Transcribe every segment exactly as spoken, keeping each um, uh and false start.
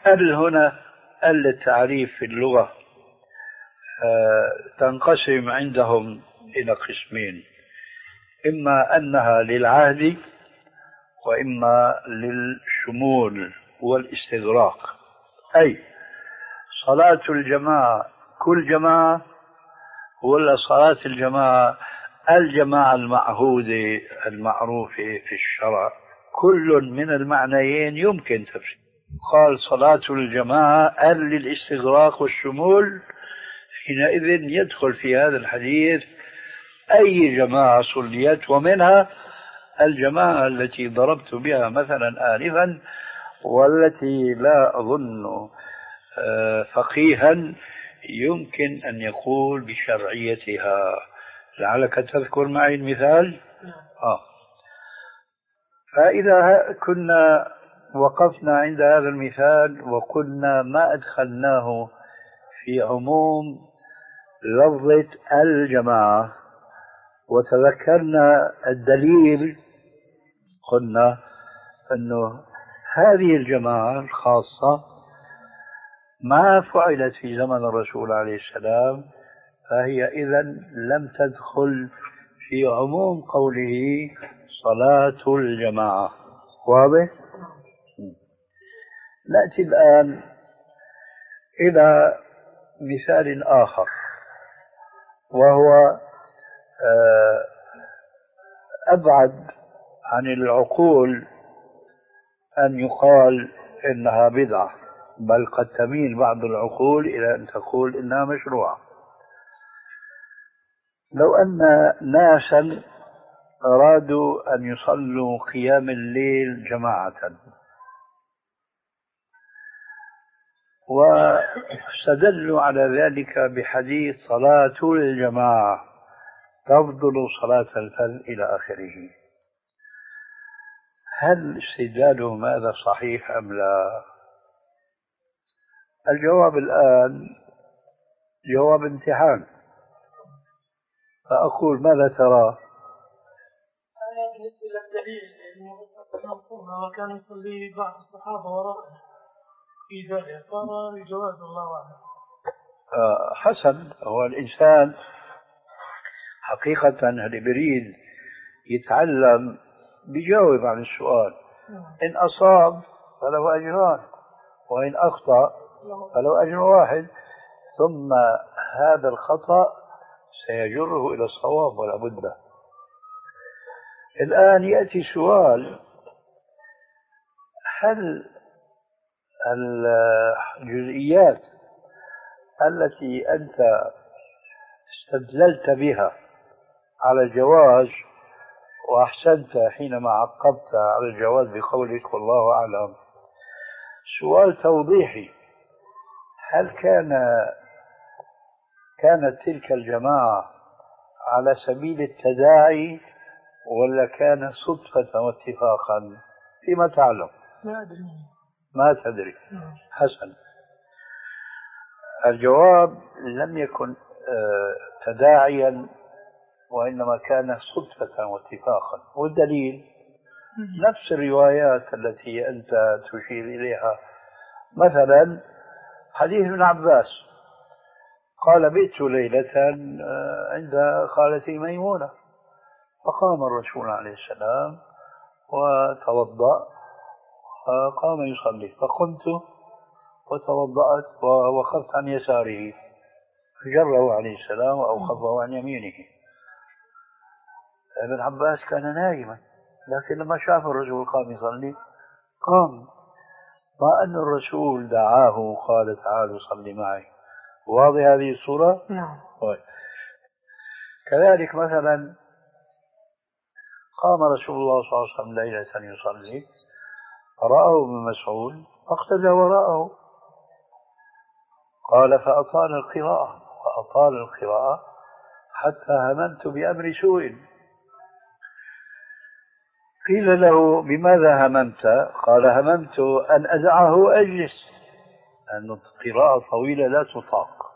ال هنا ال التعريف في اللغة تنقسم عندهم إلى قسمين، إما أنها للعهد وإما للشمول والاستغراق. أي صلاة الجماعة كل جماعة، ولا صلاة الجماعة الجماعة المعهودة المعروفة في الشرع؟ كل من المعنيين يمكن تفسير. قال صلاة الجماعة للاستغراق والشمول، حينئذ يدخل في هذا الحديث أي جماعة صليت، ومنها الجماعة التي ضربت بها مثلا آنفا، والتي لا أظن فقيها يمكن أن يقول بشرعيتها. لعلك تذكر معي المثال. آه. فإذا كنا وقفنا عند هذا المثال وقلنا ما أدخلناه في عموم لفظة الجماعة وتذكرنا الدليل، قلنا أنه هذه الجماعة الخاصة ما فعلت في زمن الرسول عليه السلام، فهي إذن لم تدخل في عموم قوله صلاة الجماعة. واضح؟ نأتي الآن إلى مثال آخر، وهو أبعد عن العقول أن يقال إنها بدعة، بل قد تميل بعض العقول إلى أن تقول إنها مشروعة. لو أن ناسا أرادوا أن يصلوا قيام الليل جماعة واستدلوا على ذلك بحديث صلاة الجماعة تفضل صلاة الفرد إلى آخره، هل استدلالهم هذا صحيح أم لا؟ الجواب الآن جواب امتحان، فأقول ماذا ترى؟ بالنسبة للدليل وكان يصلي بعض الصحابة وراءه في ذلك صار جواز الله أعلم. آه حسن. هو الإنسان حقيقة اللي بريد يتعلم بيجاوب عن السؤال، إن أصاب فله أجران وإن أخطأ فله أجر واحد، ثم هذا الخطأ سيجره إلى الصواب ولا بد. الآن يأتي سؤال، هل الجزئيات التي أنت استدللت بها على الجواز، وأحسنت حينما عقبت على الجواز بقولك والله أعلم، سؤال توضيحي، هل كان كانت تلك الجماعة على سبيل التداعي ولا كان صدفة واتفاقا؟ فيما تعلم؟ لا أدري. ما تدري. حسن. الجواب لم يكن تداعيا، وإنما كان صدفة واتفاقا. والدليل نفس الروايات التي أنت تشير إليها. مثلا حديث ابن عباس قال بئت ليلة عند خالتي ميمونة، فقام الرسول عليه السلام وتوضأ فقام يصلي، فقمت وتوضأت ووقفت عن يساره، فجره عليه السلام وأوقفه عن يمينه. ابن عباس كان نائما، لكن لما شاف الرسول قام يصلي قام، ما أن الرسول دعاه وقال تعالوا صلي معي. واضح هذه الصورة؟ نعم. كذلك مثلا قام رسول الله صلى الله عليه وسلم ليلة يصلي، رآه ابن مسعود فاقتدى وراءه، قال فأطال القراءة فأطال القراءة حتى هممت بأمر سوء. قيل له بماذا هممت؟ قال هممت أن أدعه أجلس، لأن القراءة طويلة لا تطاق.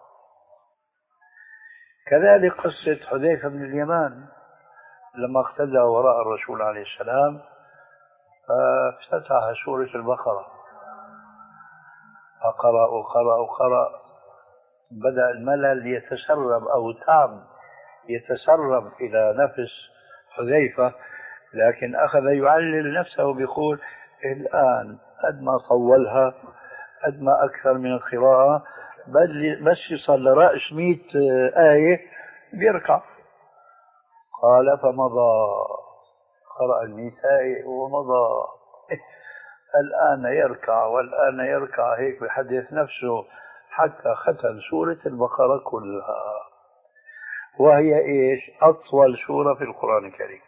كذلك قصة حذيفة بن اليمان لما اقتدى وراء الرسول عليه السلام فافتتح سورة البقرة، فقرأ وقرأ وقرأ، بدأ الملل يتسرب أو تعب يتسرب إلى نفس حذيفة، لكن أخذ يعلل نفسه بيقول الآن قد ما طولها قد ما أكثر من القراءة، بس يصل لرأس مئة آية بيركع. قال فمضى، قرأ المئة آية ومضى. الآن يركع والآن يركع، هيك بحدث نفسه حتى ختم سورة البقرة كلها، وهي إيش؟ أطول سورة في القرآن الكريم.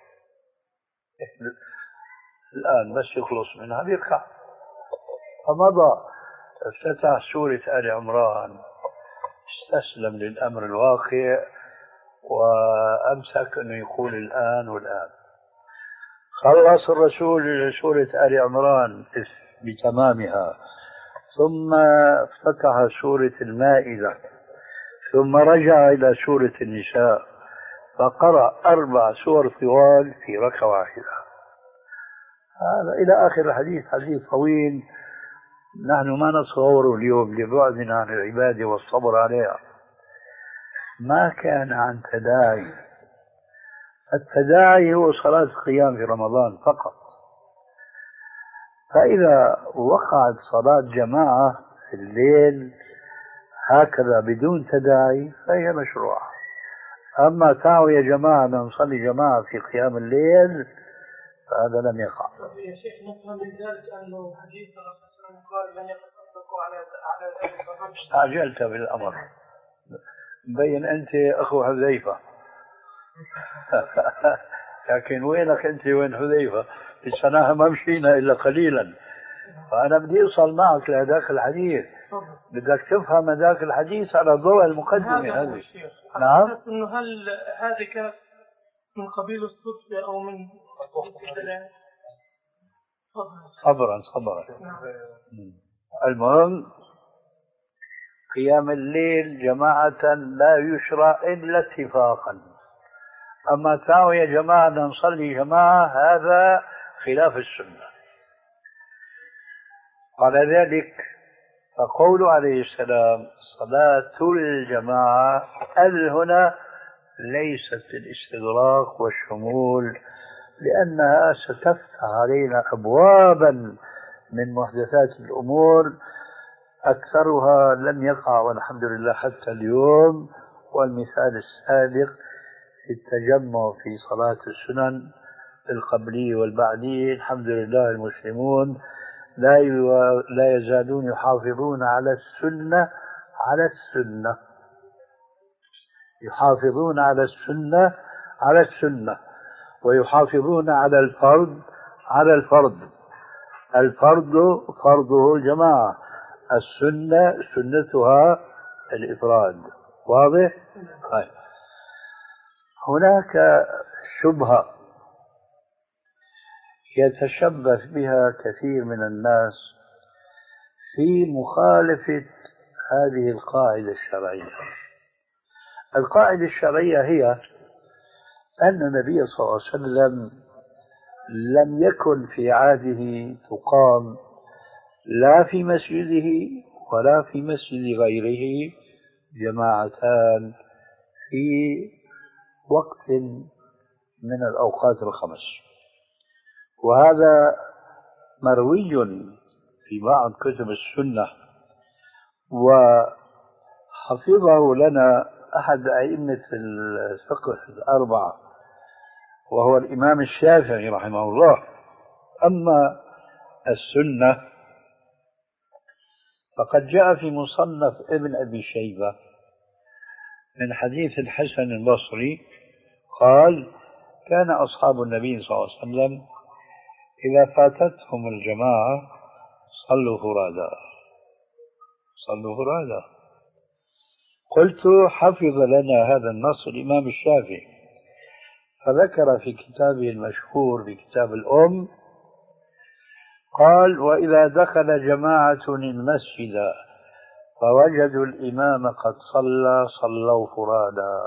الآن بس يخلص منها بيركع. فمضى، افتتح سورة آل عمران، استسلم للأمر الواقع وأمسك أنه يقول الآن والآن. خلص الرسول سورة آل عمران بتمامها، ثم افتتح سورة المائدة، ثم رجع إلى سورة النساء، فقرأ أربع سور طوال في ركعة واحدة. هذا إلى آخر الحديث، حديث طويل نحن ما نتصوره اليوم لبعدنا عن العبادة والصبر عليها. ما كان عن تداعي، التداعي هو صلاة القيام في رمضان فقط. فإذا وقعت صلاة جماعة في الليل هكذا بدون تداعي فهي مشروعة. أما تعالوا يا جماعة نصلي جماعة في قيام الليل فهذا لم يقع. يا شيخ نفهم من ذلك أنه حديث الرسول صلى الله عليه وسلم قال لن يقتصروا على على ذلك. استعجلت بالأمر، مبين أنت أخو حذيفة. لكن وينك أنت وين حذيفة؟ لسناها ما مشينا إلا قليلا، فأنا بدي أوصل معك لهذاك الحديث، بدك تفهم هذاك الحديث على ضوء المقدمة هذه. نعم. إنه هل هذه كانت من قبيل الصدفة أو من صبرا صبرا. المهم قيام الليل جماعة لا يشرع إلا اتفاقا. أما تعالوا يا جماعة نصلي جماعة هذا خلاف السنة. على ذلك فقول عليه السلام صلاة الجماعة ال هنا ليست الاستغراق والشمول، لأنها ستفتح علينا أبوابا من محدثات الأمور أكثرها لم يقع والحمد لله حتى اليوم. والمثال السابق في التجمع في صلاة السنن القبلية والبعدية، الحمد لله المسلمون لا لا يزالون يحافظون على السنة على السنة يحافظون على السنة على السنة ويحافظون على الفرد على الفرد. الفرد فرضه الجماعة، السنة سنتها الإفراد. واضح؟ طيب. هناك شبهة يتشبث بها كثير من الناس في مخالفة هذه القاعدة الشرعية. القاعدة الشرعية هي أن النبي صلى الله عليه وسلم لم يكن في عهده تقام لا في مسجده ولا في مسجد غيره جماعتان في وقت من الأوقات الخمس، وهذا مروي في بعض كتب السنة، وحفظه لنا أحد أئمة الفقه الأربعة وهو الإمام الشافعي رحمه الله. أما السنة فقد جاء في مصنف ابن أبي شيبة من حديث الحسن البصري قال كان أصحاب النبي صلى الله عليه وسلم إذا فاتتهم الجماعة صلوا فرادا صلوا فرادا. قلت حفظ لنا هذا النص الإمام الشافعي، فذكر في كتابه المشهور بكتاب الأم قال وإذا دخل جماعة المسجد فوجدوا الإمام قد صلى صلوا فرادا،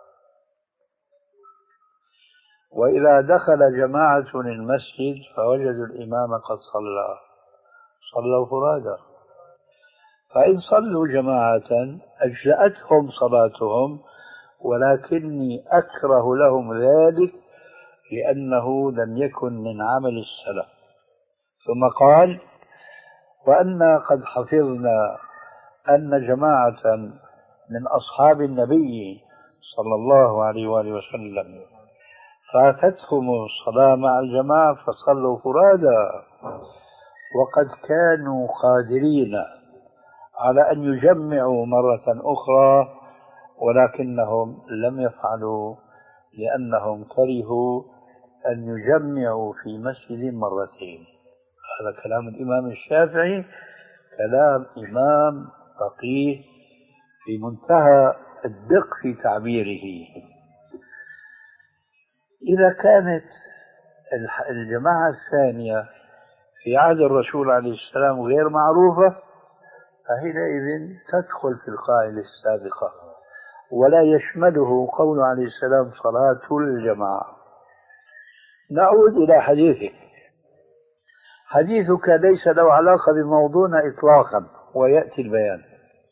وإذا دخل جماعة المسجد فوجدوا الإمام قد صلى صلوا فرادا. فإن صلوا جماعة أجزأتهم صلاتهم، ولكني أكره لهم ذلك لأنه لم يكن من عمل السلف. ثم قال: وأنا قد حفظنا أن جماعة من أصحاب النبي صلى الله عليه وآله وسلم فاتتهم الصلاة مع الجماعة فصلوا فرادا، وقد كانوا قادرين على أن يجمعوا مرة أخرى، ولكنهم لم يفعلوا لأنهم كرهوا أن يجمعوا في مسجد مرتين. هذا كلام الإمام الشافعي، كلام إمام فقيه في منتهى الدقة في تعبيره. إذا كانت الجماعة الثانية في عهد الرسول عليه السلام غير معروفة، فحينئذ تدخل في القاعدة السابقة، ولا يشمله قول عليه السلام صلاة الجماعة. نعود إلى حديثك. حديثك ليس له علاقة بموضوعنا إطلاقا، ويأتي البيان.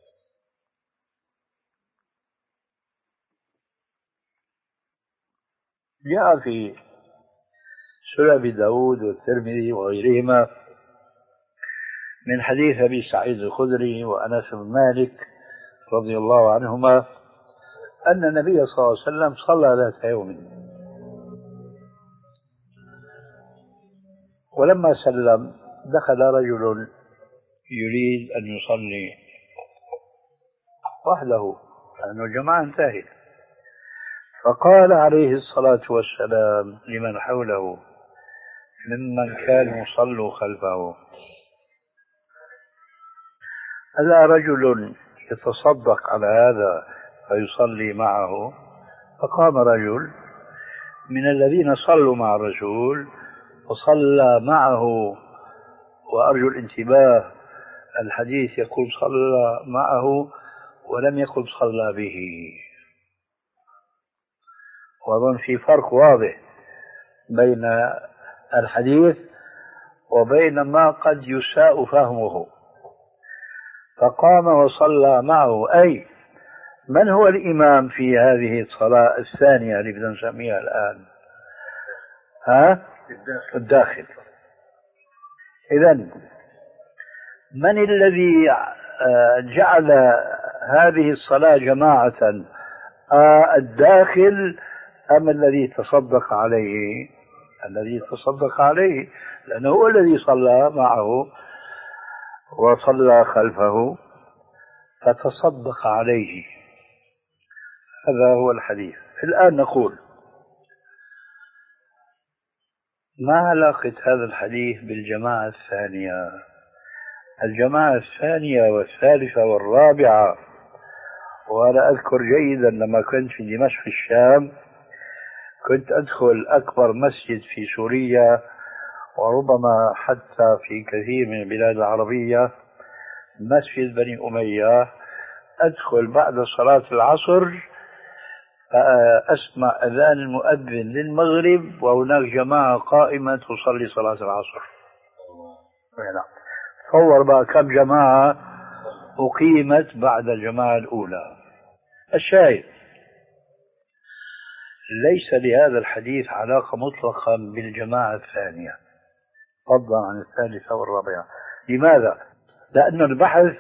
جاء في سنن أبي داود والترمذي وغيرهما من حديث أبي سعيد الخدري وأنس بن مالك رضي الله عنهما أن النبي صلى الله عليه وسلم صلى ذات يوم، ولما سلم دخل رجل يريد أن يصلي وحده لأن الجماعة انتهت، فقال عليه الصلاة والسلام لمن حوله ممن كانوا يصلوا خلفه: ألا رجل يتصدق على هذا فيصلي معه؟ فقام رجل من الذين صلوا مع الرسول وصلى معه، وأرجو الانتباه، الحديث يقول صلى معه ولم يقل صلى به، وأظن في فرق واضح بين الحديث وبين ما قد يساء فهمه. فقام وصلى معه، أي من هو الإمام في هذه الصلاة الثانية اللي بدنا نسميها الآن؟ ها؟ الداخل. إذن من الذي جعل هذه الصلاة جماعة، الداخل أم الذي تصدق عليه؟ الذي تصدق عليه، لأنه هو الذي صلى معه وصلى خلفه فتصدق عليه. هذا هو الحديث. الآن نقول: ما علاقة هذا الحديث بالجماعة الثانية؟ الجماعة الثانية والثالثة والرابعة، وأنا أذكر جيدا لما كنت في دمشق الشام كنت أدخل أكبر مسجد في سوريا، وربما حتى في كثير من البلاد العربية، مسجد بني أمية، أدخل بعد صلاة العصر أسمع أذان المؤذن للمغرب وهناك جماعة قائمة تصلي صلاة العصر. تصور بقى كم جماعة أقيمت بعد الجماعة الأولى. الشاهد: ليس لهذا الحديث علاقة مطلقا بالجماعة الثانية فضلا عن الثالثة والرابعة. لماذا؟ لأن البحث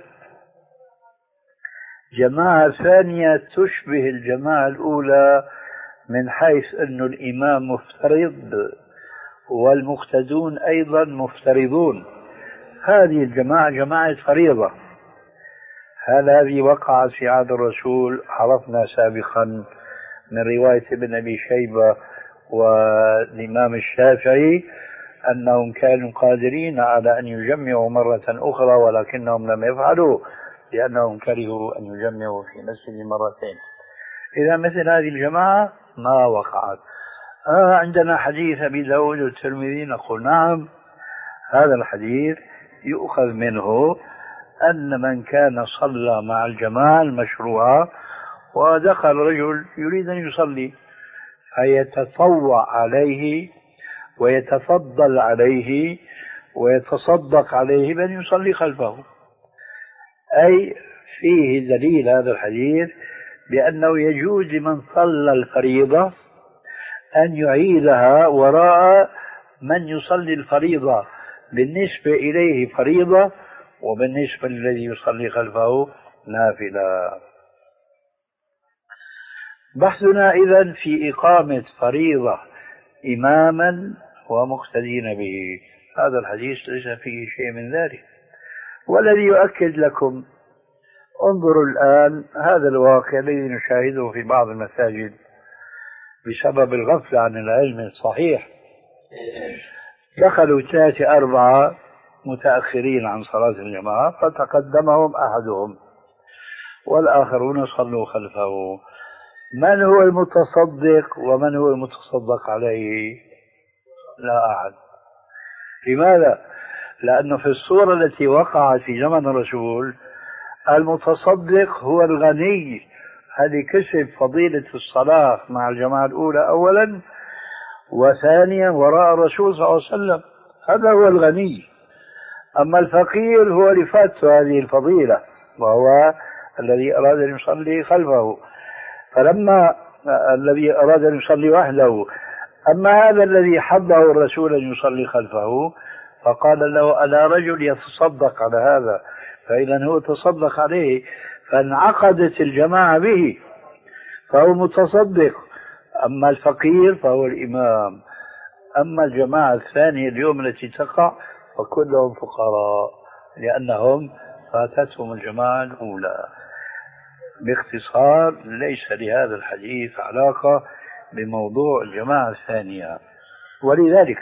جماعة ثانية تشبه الجماعة الأولى من حيث أن الإمام مفترض والمقتدون أيضا مفترضون. هذه الجماعة جماعة فريضة، هل هذه وقعت في عهد الرسول؟ عرفنا سابقا من رواية ابن أبي شيبة والإمام الشافعي أنهم كانوا قادرين على أن يجمعوا مرة أخرى، ولكنهم لم يفعلوا لأنهم كرهوا أن يجمعوا في مسجد مرتين. إذا مثل هذه الجماعة ما وقعت. آه عندنا حديث أبي داود والترمذي، نقول نعم، هذا الحديث يؤخذ منه أن من كان صلى مع الجماعة المشروعة ودخل رجل يريد أن يصلي فيتطوع عليه ويتفضل عليه ويتصدق عليه بأن يصلي خلفه. أي فيه دليل هذا الحديث بأنه يجوز لمن صلى الفريضة أن يعيدها وراء من يصلي الفريضة بالنسبة إليه فريضة، وبالنسبة للذي يصلي خلفه نافلة. بحثنا إذن في إقامة فريضة إماما ومقتدين به، هذا الحديث ليس فيه شيء من ذلك. والذي يؤكد لكم، انظروا الآن هذا الواقع الذي نشاهده في بعض المساجد بسبب الغفلة عن العلم الصحيح. دخلوا ثلاثة أربعة متأخرين عن صلاة الجماعة فتقدمهم أحدهم والآخرون صلوا خلفه. من هو المتصدق ومن هو المتصدق عليه؟ لا أحد. لماذا؟ لأنه في الصورة التي وقعت في زمن الرسول المتصدق هو الغني، هذه كسب فضيلة الصلاة مع الجماعة الأولى أولا، وثانيا وراء الرسول صلى الله عليه وسلم، هذا هو الغني. أما الفقير هو اللي فاته هذه الفضيلة، وهو الذي أراد أن يصلي خلفه، فلما الذي أراد أن يصلي وحده. أما هذا الذي حضه الرسول أن يصلي خلفه فقال له ألا رجل يتصدق على هذا، فإذا هو تصدق عليه فانعقدت الجماعة به فهو متصدق. أما الفقير فهو الإمام. أما الجماعة الثانية اليوم التي تقع فكلهم فقراء لأنهم فاتتهم الجماعة الأولى. باختصار ليس لهذا الحديث علاقة بموضوع الجماعة الثانية. ولذلك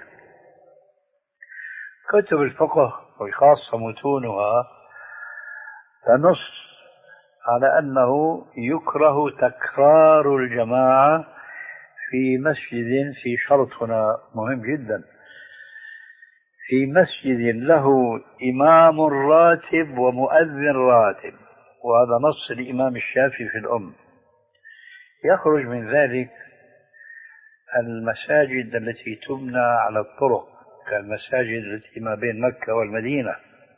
كتب الفقه وخاصة متونها تنص على أنه يكره تكرار الجماعة في مسجد، في شرط هنا مهم جدا، في مسجد له إمام راتب ومؤذن راتب، وهذا نص الإمام الشافعي في الأم. يخرج من ذلك المساجد التي تبنى على الطرق كالمساجد التي ما بين مكة والمدينة،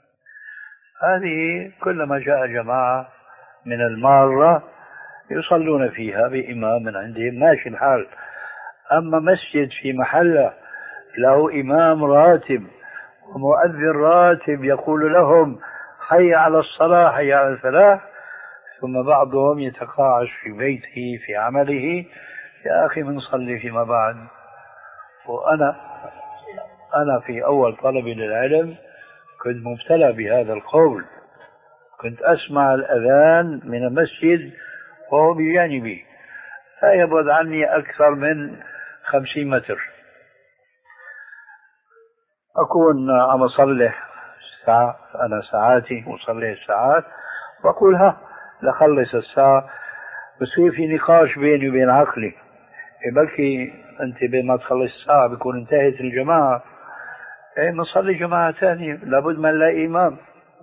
هذه كلما جاء جماعة من المارة يصلون فيها بإمام من عندهم ماشي الحال. أما مسجد في محله له إمام راتب ومؤذن راتب يقول لهم حي على الصلاة حي على الفلاح، ثم بعضهم يتقاعس في بيته في عمله، يا أخي من صلي فيما بعد. وأنا أنا في أول طلبي للعلم كنت مبتلى بهذا القول، كنت أسمع الأذان من المسجد وهو بجانبي لا يبعد عني أكثر من خمسين متر، أكون عم أصلي ساعة، أنا ساعاتي وصلي الساعات، وأقول ها لخلص الساعة، بصير في نقاش بيني وبين عقلي، بلكي أنت بما تخلص الساعة بيكون انتهت الجماعة، إيه نصلي جماعة ثانية، لابد ما نلاقي إمام.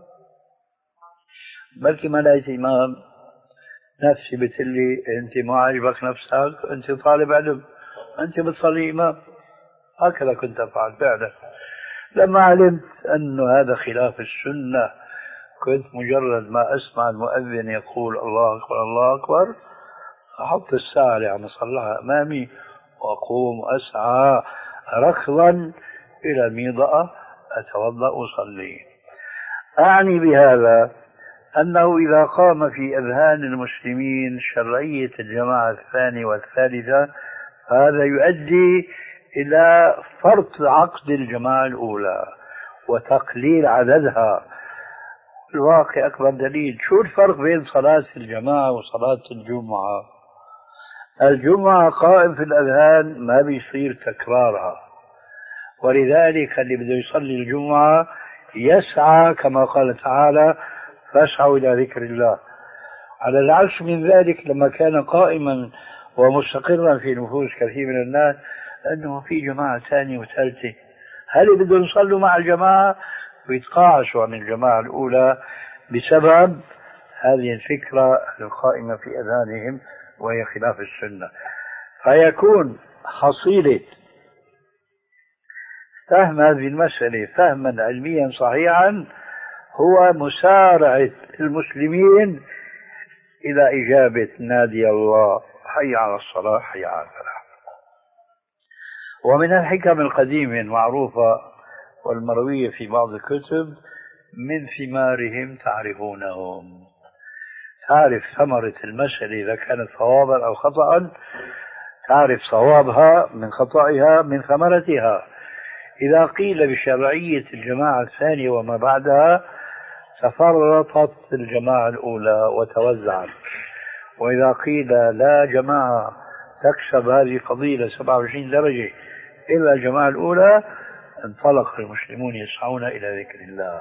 بلكي ما لقيت إمام نفسي بتقلي أنت ما عجبك نفسك، أنت طالب علم، أنت بتصلي إمام. هكذا كنت أفعل فعلا. لما علمت أن هذا خلاف السنة كنت مجرد ما أسمع المؤذن يقول الله أكبر الله أكبر أحط الساعة اللي عم أصليها أمامي وأقوم أسعى ركضا إلى الميضأة أتوضأ وأصلي. أعني بهذا أنه إذا قام في أذهان المسلمين شرعية الجماعة الثانية والثالثة هذا يؤدي إلى فرط عقد الجماعة الأولى وتقليل عددها. الواقع أكبر دليل. شو الفرق بين صلاة الجماعة وصلاة الجمعة؟ الجمعة قائم في الأذهان ما بيصير تكرارها، ولذلك اللي بده يصلي الجمعة يسعى كما قال تعالى فاسعوا إلى ذكر الله. على العكس من ذلك لما كان قائما ومستقرا في نفوس كثير من الناس أنه في جماعة ثانية وثالثة، هل بدهم يصلوا مع الجماعة ويتقاعسوا عن الجماعة الأولى بسبب هذه الفكرة القائمة في أذهانهم وهي خلاف السنة. فيكون حصيلة فهم هذه المسألة فهما علميا صحيحا هو مسارعة المسلمين إلى إجابة نادي الله حي على الصلاة حي على الفلاح. ومن الحكم القديمة المعروفة والمروية في بعض الكتب: من ثمارهم تعرفونهم. تعرف ثمرة المسألة إذا كانت صوابا أو خطأ، تعرف صوابها من خطأها من ثمرتها. إذا قيل بشرعية الجماعة الثانية وما بعدها تفرطت الجماعة الأولى وتوزعت، وإذا قيل لا جماعة تكسب هذه فضيلة سبعة وعشرين درجة إلا الجماعة الأولى، انطلق المسلمون يسعون إلى ذكر الله.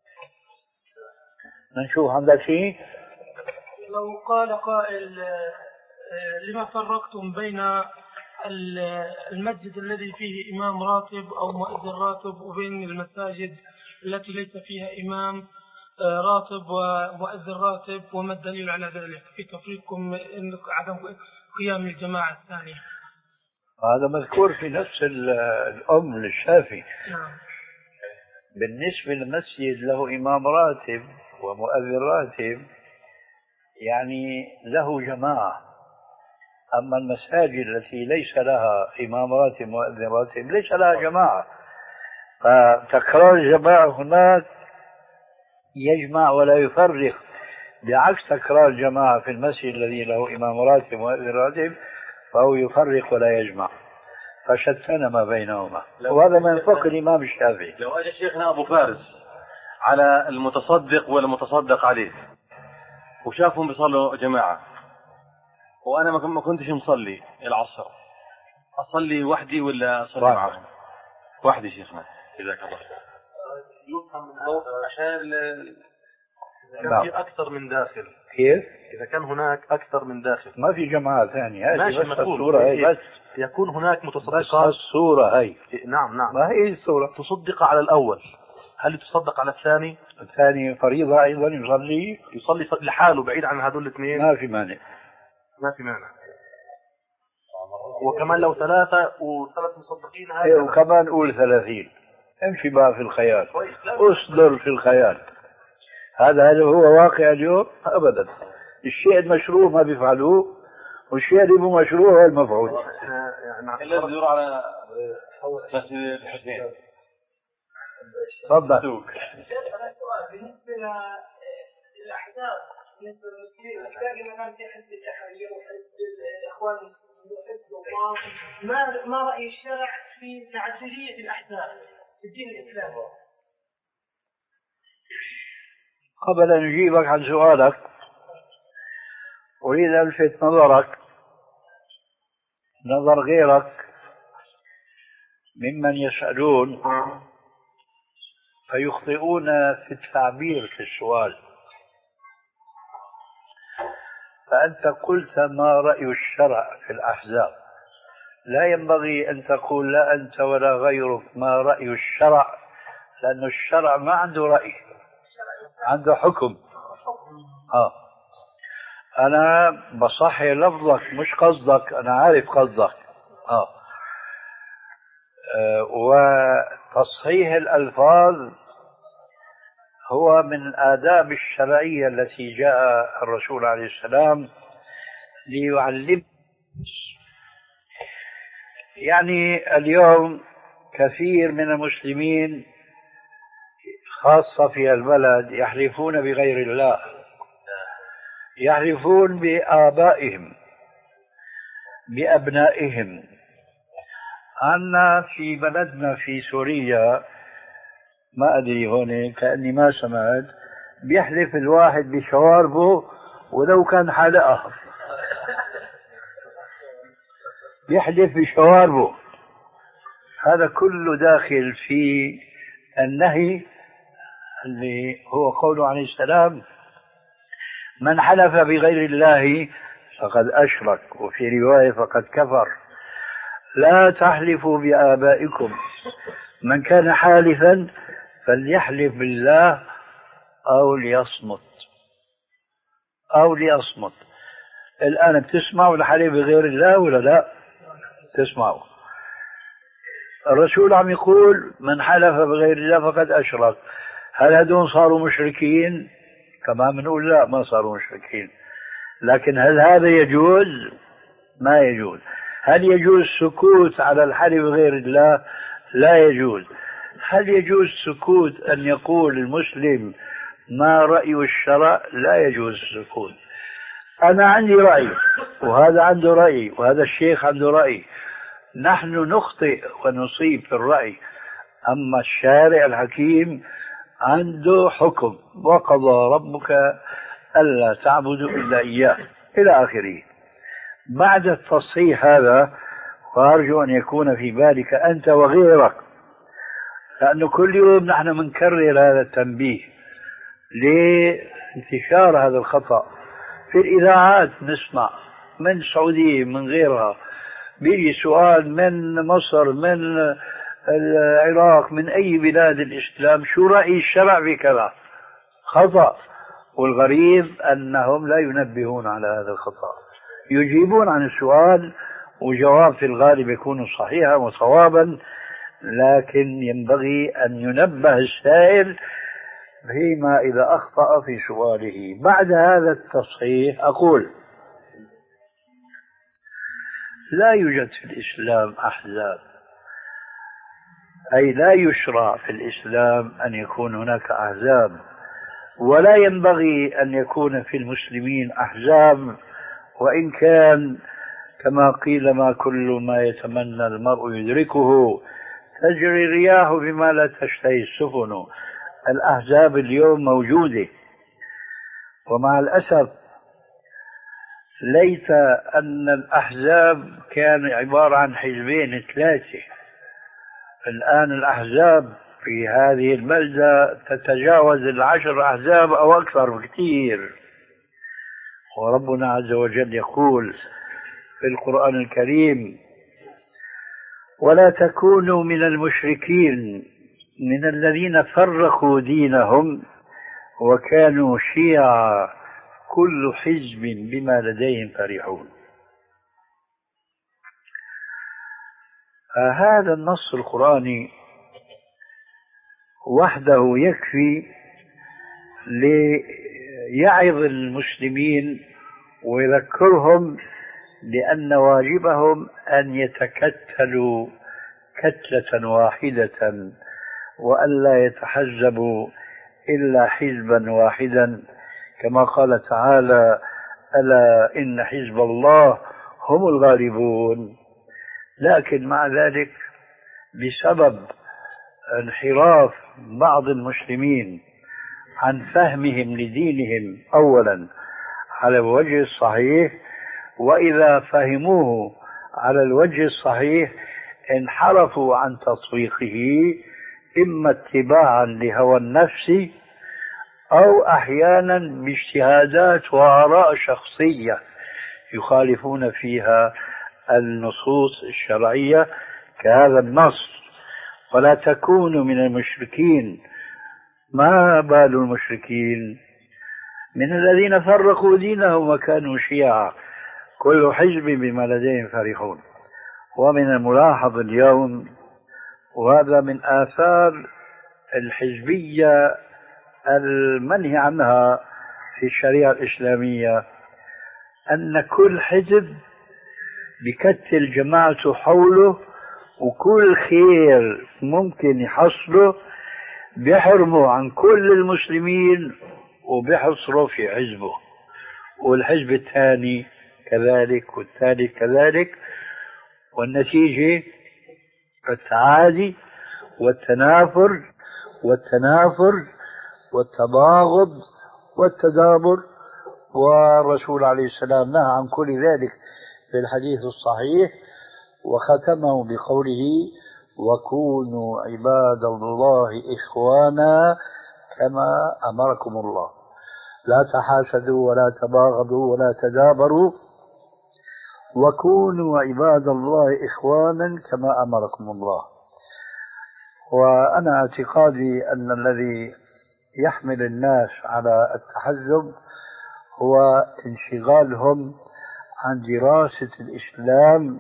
نشوف عندك شيء؟ لو قال قائل لما فرقتم بين المسجد الذي فيه إمام راتب أو مؤذن راتب وبين المساجد التي ليس فيها إمام راتب ومؤذن راتب، وما الدليل على ذلك في تفريقكم عدم قيام الجماعة الثانية؟ هذا مذكور في نفس الأم للشافعي. نعم. بالنسبة للمسجد له إمام راتب ومؤذن راتب يعني له جماعة، أما المساجد التي ليس لها إمام راتب ومؤذن راتب ليس لها جماعة، فتكرار الجماعة هناك يجمع ولا يفرق، بعكس تكرار الجماعة في المسجد الذي له إمام راتب ومؤذن راتب فهو يفرق ولا يجمع، فشتن ما بينهما. وهذا من فقه الإمام الشافعي. لو أجى شيخنا أبو فارس على المتصدق والمتصدق عليه وشافهم بيصلوا جماعة وأنا ما كنتش مصلي العصر، أصلي وحدي ولا أصلي معهم؟ وحدي شيخنا. جزاك الله. يفهم من هذا عشان كان في أكثر من داخل. كيف؟ إذا كان هناك أكثر من داخل ما في جماعة ثانية، هذه بس الصورة هي بس يكون هناك متصدقات. بس الصورة هي. نعم نعم. ما هي الصورة؟ تصدق على الأول، هل تصدق على الثاني؟ الثاني فريضة أيضا يصلي يصلي لحاله بعيد عن هذول الاثنين؟ ما في مانع. ما في مانع. وكمان لو ثلاثة وثلاث مصدقين هذا وكمان قول ثلاثين، امشي بقى في الخيال، اصدر في الخيال. هذا هل هو واقع اليوم؟ أبدا. الشيء المشروع ما بيفعلوه، والشيء اللي مو مشروع هو المفعول. إلا بدور على مسجد الحسين. تفضل. بالنسبة للأحزاب، بالنسبة للمسلمين، الأحزاب لما كان في حزب التحرير وحزب الإخوان المسلمين وحزب الله، ما ما رأي الشرع في تعددية الأحزاب في الدين الإسلامي؟ قبل أن أجيبك عن سؤالك أريد أن ألفت نظرك نظر غيرك ممن يسألون فيخطئون في التعبير في السؤال. فأنت قلت ما رأي الشرع في الأحزاب، لا ينبغي أن تقول لا أنت ولا غيرك ما رأي الشرع، لأن الشرع ما عنده رأي، عنده حكم. آه. أنا بصحي لفظك مش قصدك، أنا عارف قصدك. آه. آه. وتصحيح الألفاظ هو من الآداب الشرعية التي جاء الرسول عليه السلام ليعلم. يعني اليوم كثير من المسلمين خاصة في البلد يحلفون بغير الله، يحلفون بآبائهم بأبنائهم. عنا في بلدنا في سوريا ما أدري هون كأني ما سمعت، بيحلف الواحد بشواربه ولو كان حلقها، بيحلف بشواربه. هذا كله داخل في النهي اللي هو قوله عليه السلام من حلف بغير الله فقد أشرك، وفي رواية فقد كفر. لا تحلفوا بآبائكم، من كان حالفا فليحلف بالله أو ليصمت أو ليصمت. الآن بتسمعوا الحلف بغير الله ولا لا؟ تسمعوا. الرسول عم يقول من حلف بغير الله فقد أشرك. هل هذول صاروا مشركين؟ كما بنقول لا، ما صاروا مشركين. لكن هل هذا يجوز؟ ما يجوز. هل يجوز سكوت على الحلف غير الله؟ لا يجوز. هل يجوز سكوت أن يقول المسلم ما رأي الشرع؟ لا يجوز السكوت. أنا عندي رأي وهذا عنده رأي وهذا الشيخ عنده رأي، نحن نخطئ ونصيب في الرأي، أما الشارع الحكيم عنده حكم، وقضى ربك ألا تعبدوا إلا إياه إلى آخره. بعد التصحيح هذا، وأرجو أن يكون في بالك أنت وغيرك، لأنه كل يوم نحن منكرر هذا التنبيه لانتشار هذا الخطأ في الإذاعات. نسمع من السعودية من غيرها بيجي سؤال من مصر من العراق من أي بلاد الإسلام، شو رأي الشرع في كذا؟ خطأ. والغريب أنهم لا ينبهون على هذا الخطأ، يجيبون عن السؤال وجواب في الغالب يكون صحيحا وصوابا، لكن ينبغي أن ينبه السائل فيما إذا أخطأ في سؤاله. بعد هذا التصحيح أقول لا يوجد في الإسلام أحزاب، أي لا يشرع في الإسلام أن يكون هناك أحزاب، ولا ينبغي أن يكون في المسلمين أحزاب، وإن كان كما قيل ما كل ما يتمنى المرء يدركه، تجري الرياح بما لا تشتهي السفن. الأحزاب اليوم موجودة، ومع الأسف ليت أن الأحزاب كان عبارة عن حزبين ثلاثة. الآن الأحزاب في هذه البلدة تتجاوز العشر أحزاب أو أكثر بكثير. وربنا عز وجل يقول في القرآن الكريم: ولا تكونوا من المشركين من الذين فرقوا دينهم وكانوا شيعا كل حزب بما لديهم فرحون. هذا النص القرآني وحده يكفي ليعظ المسلمين ويذكرهم لأن واجبهم أن يتكتلوا كتلة واحدة وألا يتحزبوا إلا حزبا واحدا، كما قال تعالى: ألا إن حزب الله هم الغالبون. لكن مع ذلك بسبب انحراف بعض المسلمين عن فهمهم لدينهم أولا على الوجه الصحيح، وإذا فهموه على الوجه الصحيح انحرفوا عن تطبيقه، إما اتباعا لهوى النفس أو أحيانا باجتهادات وآراء شخصية يخالفون فيها النصوص الشرعية كهذا النص: ولا تكونوا من المشركين. ما بال المشركين؟ من الذين فرقوا دينهم وكانوا شيعا كل حزب بما لديهم فرحون. ومن الملاحظ اليوم، وهذا من آثار الحزبية المنهي عنها في الشريعة الإسلامية، أن كل حزب بكتل جماعته حوله، وكل خير ممكن يحصله بيحرمه عن كل المسلمين وبيحصره في حزبه، والحزب الثاني كذلك والثالث كذلك، والنتيجة التعادي والتنافر والتنافر والتباغض والتدابر. والرسول عليه السلام نهى عن كل ذلك في الحديث الصحيح، وختمه بقوله: وكونوا عباد الله إخوانا كما أمركم الله. لا تحاسدوا ولا تباغضوا ولا تدابروا، وكونوا عباد الله إخوانا كما أمركم الله. وأنا اعتقادي أن الذي يحمل الناس على التحزب هو انشغالهم عن دراسة الإسلام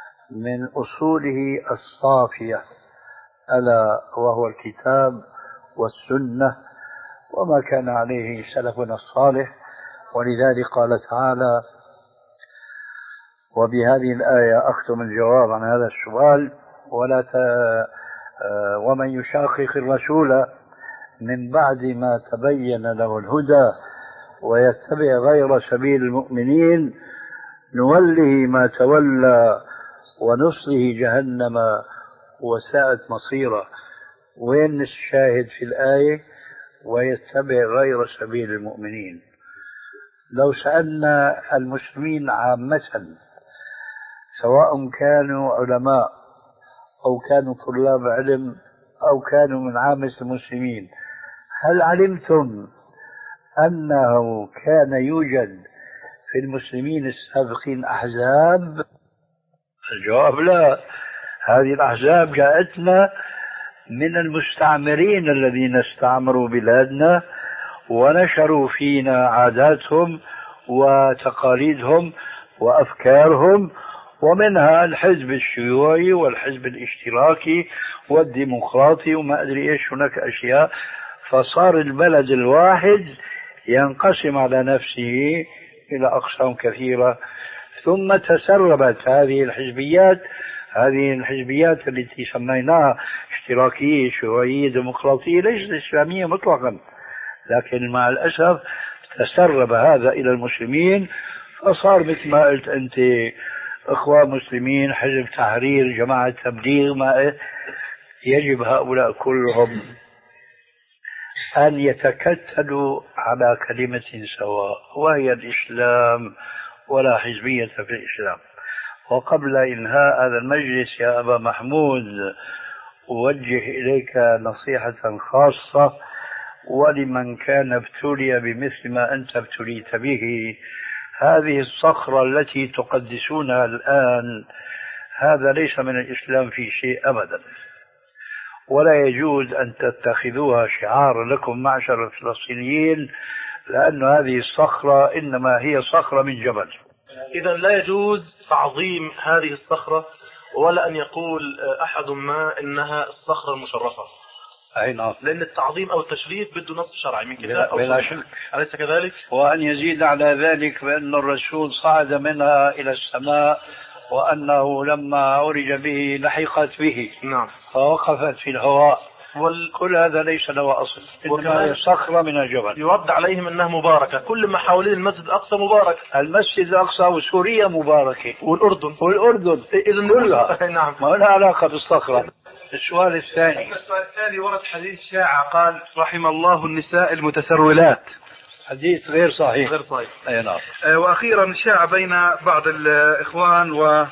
من أصوله الصافية، ألا وهو الكتاب والسنة وما كان عليه سلفنا الصالح. ولذلك قال تعالى: وبهذه الآية أختم الجواب عن هذا السؤال: ولا ت... ومن يشاقق الرسول من بعد ما تبين له الهدى ويتبع غير سبيل المؤمنين نوله ما تولى ونصله جهنم وساءت مصيره. وين الشاهد في الآية؟ ويتبع غير سبيل المؤمنين. لو سألنا المسلمين عامة سواء كانوا علماء أو كانوا طلاب علم أو كانوا من عامة المسلمين: هل علمتم أنه كان يوجد في المسلمين السابقين أحزاب؟ الجواب لا. هذه الأحزاب جاءتنا من المستعمرين الذين استعمروا بلادنا ونشروا فينا عاداتهم وتقاليدهم وأفكارهم، ومنها الحزب الشيوعي والحزب الاشتراكي والديمقراطي وما أدري إيش، هناك أشياء. فصار البلد الواحد ينقسم على نفسه إلى أقسام كثيرة، ثم تسربت هذه الحزبيات هذه الحزبيات التي سميناها اشتراكية شيوعية ديمقراطية ليست إسلامية مطلقا، لكن مع الأسف تسرب هذا إلى المسلمين، فصار مثل ما قلت أنت إخوان مسلمين، حزب تحرير، جماعة تبليغ. ما يجب هؤلاء كلهم أن يتكتلوا على كلمة سواء وهي الإسلام، ولا حزبية في الإسلام. وقبل إنهاء هذا المجلس يا أبا محمود أوجه إليك نصيحة خاصة ولمن كان ابتلي بمثل ما أنت ابتليت به. هذه الصخرة التي تقدسونها الآن هذا ليس من الإسلام في شيء أبدا، ولا يجوز أن تتخذوها شعار لكم معشر الفلسطينيين، لأن هذه الصخرة إنما هي صخرة من جبل. إذا لا يجوز تعظيم هذه الصخرة، ولا أن يقول أحد ما إنها الصخرة المشرفة. أي نعم. لأن التعظيم أو التشريف بده نص شرعي من كتاب أو بلا شك، أليس كذلك؟ وأن يزيد على ذلك بأن الرسول صعد منها إلى السماء، وأنه لما عرج به لحقت به. نعم. فوقفت في الهواء. وال... كل هذا ليس له أصل، إنما هي صخرة من الجبل. يرد عليهم أنها مباركة، كل ما حوالين المسجد الأقصى مبارك. المسجد الأقصى وسوريا مباركة والأردن والأردن إذن كلها. نعم. ما لها علاقة بالصخرة. السؤال الثاني. السؤال الثاني ورد حديث شاعة قال: رحم الله النساء المتسرولات. حديث غير صحيح. غير صحيح. أي نعم. وأخيرا شاع بين بعض الإخوان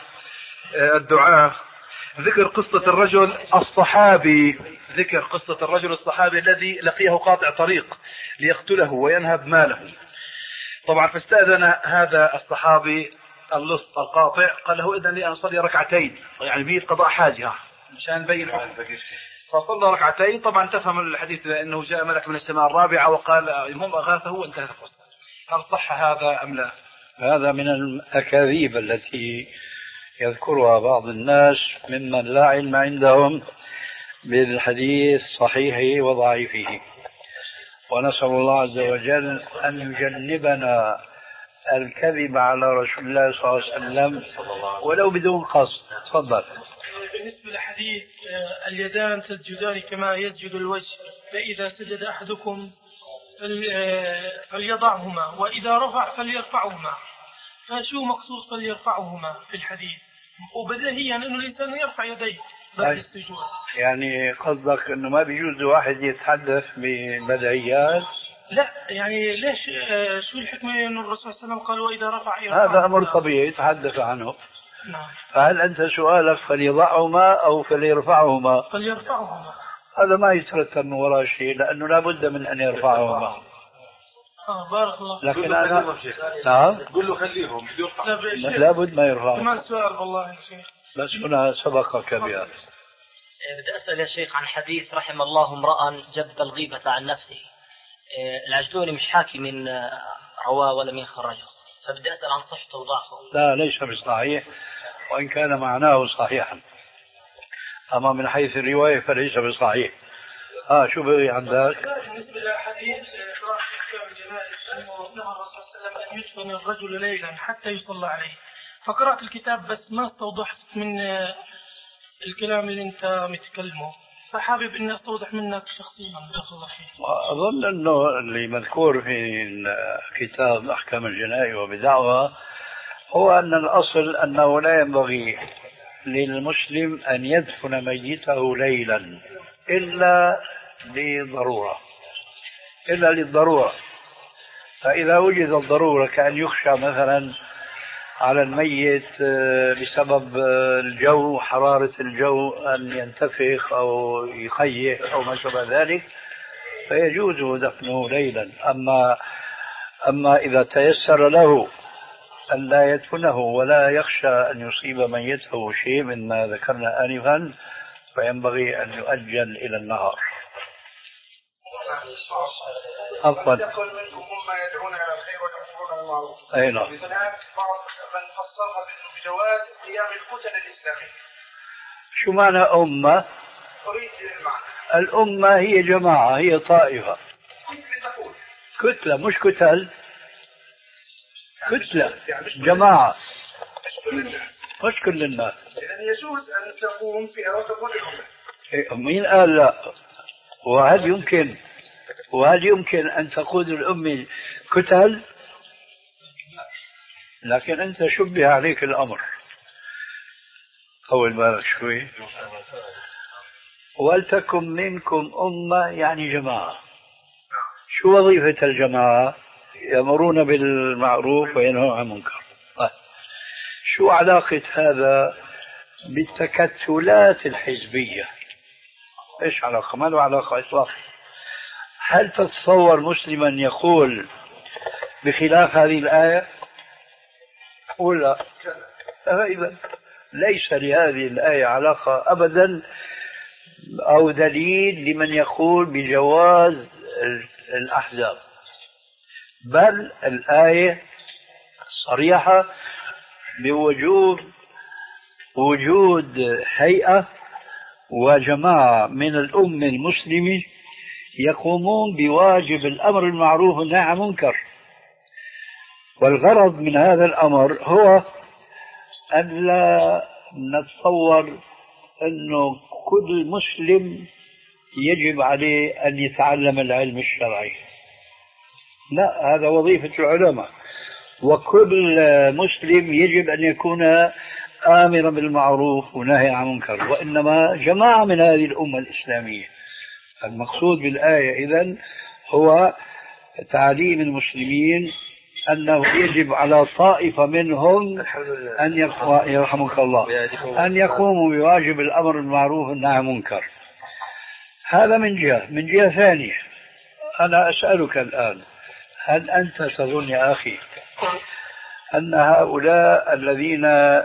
والدعاة ذكر قصة الرجل الصحابي ذكر قصة الرجل الصحابي الذي لقيه قاطع طريق ليقتله وينهب ماله. طبعا فاستأذن هذا الصحابي اللص القاطع، قال له: إذن لي أن أصلي ركعتين، يعني بيد قضاء حاجة مشان نبين الحكم. فصلى ركعتين. طبعا تفهم الحديث أنه جاء ملك من السماء الرابعة وقال هم أغاثه وانتهت القصة. هل صح هذا أم لا؟ هذا من الأكاذيب التي يذكرها بعض الناس ممن لا علم عندهم بالحديث صحيحه وضعيفه، ونسأل الله عز وجل أن يجنبنا الكذب على رسول الله صلى الله عليه وسلم ولو بدون قصد. تفضل. بالنسبة لحديث اليدان تسجدان كما يسجد الوجه، فإذا سجد أحدكم فليضعهما وإذا رفع فليرفعهما، فشو مقصود فليرفعهما في الحديث؟ وبديهيا أنه الإنسان يرفع يديه بعد السجود. يعني قصدك أنه ما بيجوز واحد يتحدث ببدعيات؟ لا، يعني ليش شو الحكمة أنه الرسول صلى الله عليه وسلم قال وإذا رفع يرفع؟ هذا أمر طبيعي يتحدث عنه. نعم. فهل أنت سؤالك فليضعهما أو فليرفعهما؟ فليرفعهما. هذا ما يترتب من وراء شيء، لأنه لا بد من أن يرفعهما. آه بارك الله. لكن أنا نعم قل له خليهم لا بد ما يرفعهم. كمان سؤال والله يا شيخ، بس هنا سبقك بها. بدي أسأل يا شيخ عن حديث رحم الله امرأ جد الغيبة عن نفسه. العجلوني مش حاكي من رواه ولا من خرجه، فبدي أسأل عن صحته وضعفه. لا ليس بصحيح، وإن كان معناه صحيحا، أما من حيث الرواية فليس بصحيح. اه شو بغي عندك؟ بالنسبة لحديث قراءة أحكام الجنائز أنه نهى الرسول صلى الله عليه وسلم أن يدفن الرجل ليلا حتى يصلى عليه، فقرأت الكتاب بس ما استوضحت من الكلام اللي أنت متكلمه، فحابب إني أستوضح منك شخصيا. أظن أنه اللي مذكور في الكتاب أحكام الجنائز وبدعوى هو أن الأصل أنه لا ينبغي للمسلم أن يدفن ميته ليلا إلا لضرورة إلا للضرورة. فإذا وجد الضرورة كأن يخشى مثلا على الميت بسبب الجو، حرارة الجو، أن ينتفخ أو يخيح أو ما شابه ذلك، فيجوز دفنه ليلا. أما أما إذا تيسر له أن لا يدفنه ولا يخشى أن يصيب ميته شيء من ما ذكرنا آنفا، فينبغي أن يؤجل إلى النهار. أفضل. يقول منكم هم يدعون على الخير ويأمرون بالمعروف. أي نعم. هناك بعض من فسرها بجواز قيام الكتل الإسلامية. شو معنى أمة؟ أريد المعنى. الأمة هي جماعة، هي طائفة. كتلة مش كتل، كتلة جماعة مش كل الناس. يعني يجوز أن تقوم في وتقول الأمة. مين قال لا؟ وهل يمكن وهل يمكن أن تقود الأمة كتل؟ لكن أنت شبه عليك الأمر. طول بالك شوي. ولتكن منكم أمة يعني جماعة. شو وظيفة الجماعة؟ يأمرون بالمعروف وينهون عن المنكر. شو علاقة هذا بالتكتلات الحزبية؟ ايش علاقة؟ ما له علاقة إطلاقا. هل تتصور مسلما يقول بخلاف هذه الآية؟ ولا إذا ليس لهذه الآية علاقة أبدا أو دليل لمن يقول بجواز الأحزاب، بل الآية صريحة بوجود وجود هيئة وجماعة من الأمة المسلمة يقومون بواجب الأمر المعروف والنهي عن المنكر. والغرض من هذا الأمر هو أن لا نتصور أنه كل مسلم يجب عليه أن يتعلم العلم الشرعي، لا، هذا وظيفة العلماء. وكل مسلم يجب أن يكون آمرا بالمعروف ونهي عن المنكر، وإنما جماعة من هذه الأمة الإسلامية. المقصود بالآية إذن هو تعليم المسلمين أنه يجب على طائفة منهم أن يرحمك الله أن يقوموا بواجب الأمر بالمعروف والنهي عن المنكر. هذا من جهة. من جهة ثانية أنا أسألك الآن، هل أنت تظن يا أخي أن هؤلاء الذين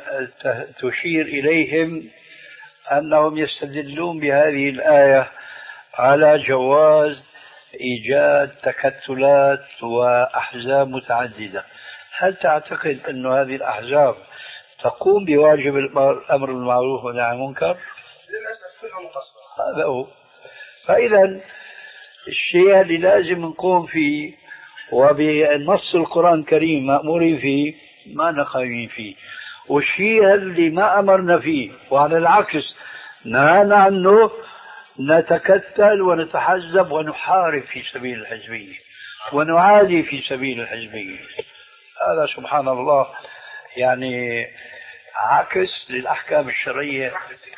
تشير إليهم أنهم يستدلون بهذه الآية على جواز إيجاد تكتلات وأحزاب متعددة، هل تعتقد أن هذه الأحزاب تقوم بواجب الأمر بالمعروف والنهي عن المنكر؟ للأسف كلهم مقصرة. هذا هو. فإذا الشيء اللي لازم نقوم فيه وبنص القرآن الكريم مأمورين فيه ما نقايمين فيه، والشيء اللي ما أمرنا فيه وعلى العكس نهانا عنه نتكتل ونتحزب ونحارب في سبيل الحزبية ونعادي في سبيل الحزبية. هذا سبحان الله يعني عكس للأحكام الشرعية.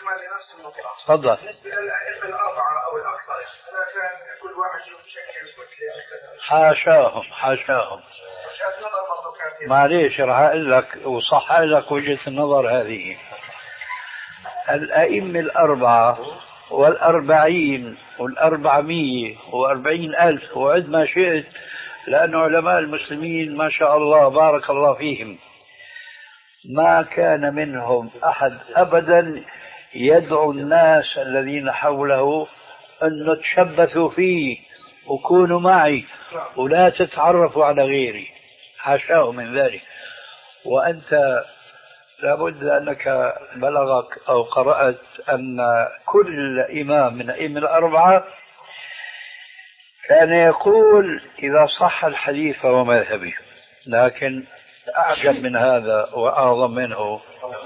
تفضل. بالنسبة للأئمة الأربعة أو الأكثر، أنا كان كل واحد يشكل كتلة. حاشاهم حاشاهم. معليش راح أقول لك وصح لك وجهة النظر هذه. الأئمة الأربعة والأربعين والأربعمية وأربعين ألف وعد ما شئت، لأن علماء المسلمين ما شاء الله بارك الله فيهم ما كان منهم أحد أبدا يدعو الناس الذين حوله أن تشبثوا فيه وكونوا معي ولا تتعرفوا على غيري، حاشاه من ذلك. وأنت لابد أنك بلغك أو قرأت أن كل إمام من الأئمة الأربعة كان يقول إذا صح الحديث فهو مذهبي، لكن أعجب من هذا وأعظم منه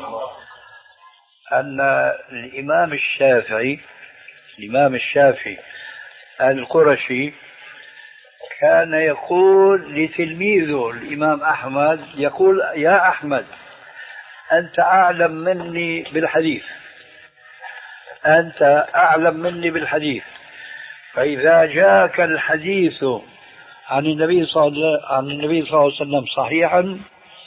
أن الإمام الشافعي الإمام الشافعي القرشي كان يقول لتلميذه الإمام أحمد، يقول يا أحمد أنت أعلم مني بالحديث، أنت أعلم مني بالحديث، فإذا جاءك الحديث عن النبي صلى عن النبي صلى الله عليه وسلم صحيحا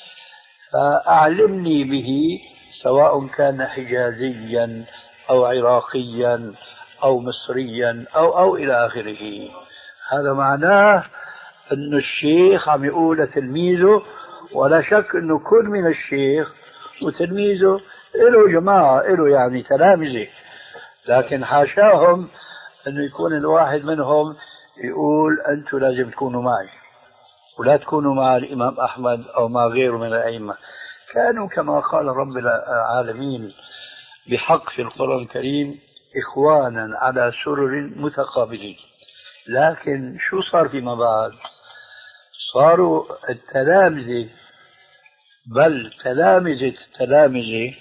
فأعلمني به، سواء كان حجازيا أو عراقيا أو مصريا أو أو إلى آخره. هذا معناه أن الشيخ عم يقول لتلميذه، ولا شك أنه كل من الشيخ وتلميذه له جماعة له يعني تلامذة، لكن حاشاهم أنه يكون الواحد منهم يقول أنتم لازم تكونوا معي ولا تكونوا مع الإمام أحمد أو مع غيره من الأئمة. كانوا كما قال رب العالمين بحق في القرآن الكريم إخوانا على سرر متقابلين. لكن شو صار فيما بعد؟ صاروا التلامذة بل تلامذة التلامذة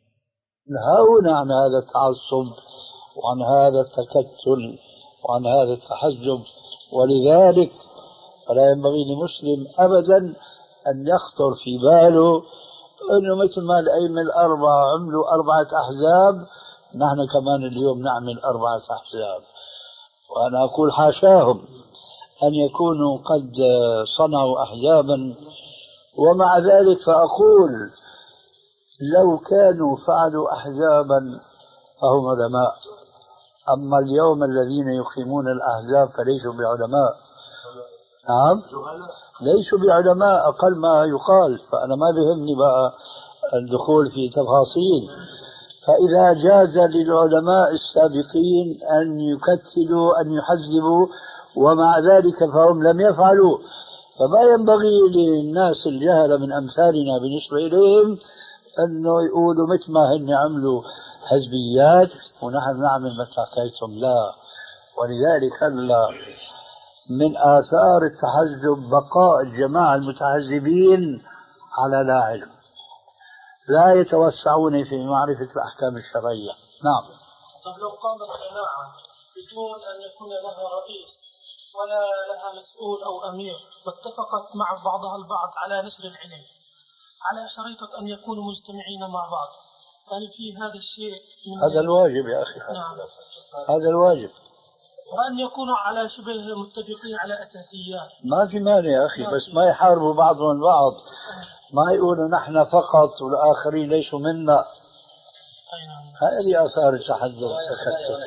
نهون عن هذا التعصب وعن هذا التكتل وعن هذا التحزب، ولذلك فلا ينبغي لمسلم أبدا أن يخطر في باله أنه مثل ما الأئمة الأربعة عملوا أربعة أحزاب نحن كمان اليوم نعمل أربعة أحزاب. وأنا أقول حاشاهم أن يكونوا قد صنعوا أحزابا، ومع ذلك فأقول لو كانوا فعلوا أحزابا فهم علماء، أما اليوم الذين يقيمون الأحزاب فليسوا بعلماء. نعم ليسوا بعلماء أقل ما يقال، فأنا ما بيهمني بقى الدخول في تفاصيل. فإذا جاز للعلماء السابقين أن يكتلوا أن يحزبوا ومع ذلك فهم لم يفعلوا، فما ينبغي للناس الجهلة من أمثالنا بالنسبة إليهم أنه يقولوا مثل ما هن عملوا حزبيات ونحن نعمل مثل حكايتهم، لا. ولذلك هلا من آثار التحزب بقاء الجماعة المتحزبين على لا علم، لا يتوسعون في معرفة الأحكام الشرعية. نعم. طب لو قامت جماعة بدون أن يكون لها رئيس ولا لها مسؤول أو أمير واتفقت مع بعضها البعض على نشر العلم على شريطة أن يكونوا مجتمعين مع بعض، هل في هذا الشيء؟ هذا الواجب يا أخي. نعم. هذا الواجب. وأن يكونوا على شبه متفقين على أساسيات. ما في مانع يا أخي، بس ما يحاربوا بعضهم البعض، ما يقولوا نحن فقط والآخرين ليسوا منا. هذه آثار التحزب والتكتل.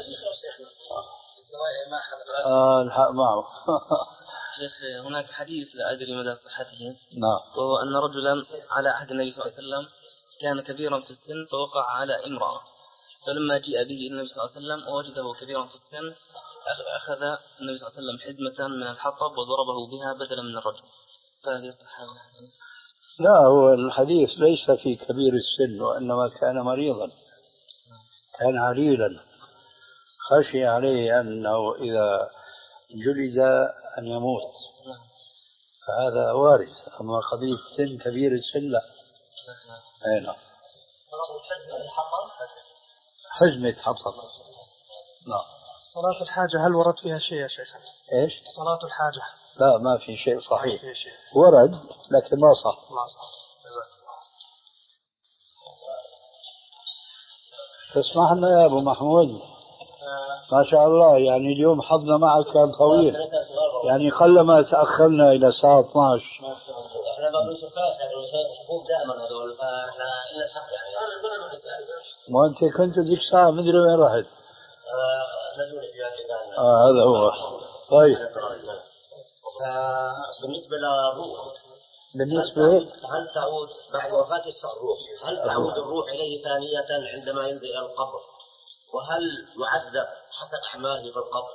آه الحق معه. شيخ هناك حديث لا أدري مدى صحته، نعم، وهو أن رجلا على عهد النبي صلى الله عليه وسلم كان كبيرا في السن فوقع على امرأة، فلما جاء به النبي صلى الله عليه وسلم ووجده كبيرا في السن أخذ النبي صلى الله عليه وسلم حزمة من الحطب وضربه بها بدلا من الرجل، فهل يصح هذا؟ لا، هو الحديث ليس في كبير السن، وإنما كان مريضا، كان عليلا، خشي عليه أنه إذا جلد أن يموت، فهذا وارد. أما قضية سن كبير السن لا. أين حزمة حطب. نعم. صلاة الحاجة هل ورد فيها شيء يا شيخ؟ إيش؟ صلاة الحاجة. لا، ما في شيء صحيح، ورد لكن ما صح. ما صح. تسمح لنا يا أبو محمود؟ ما شاء الله، يعني اليوم حظنا معك كان طويل، يعني قلما تأخرنا إلى الساعة اثني عشر. احنا بنقول سفاح حبوب دائما هذول، فاحنا إلى الحق يعني. ما أنت كنت ذيك الساعة مدري وين رحت؟ آه هذا هو. طيب. بالنسبة للروح، بالنسبة هل تعود بعد وفاة الروح هل تعود الروح إليه ثانية عندما ينزل إلى القبر، وهل يعذب حسب أعماله في القبر؟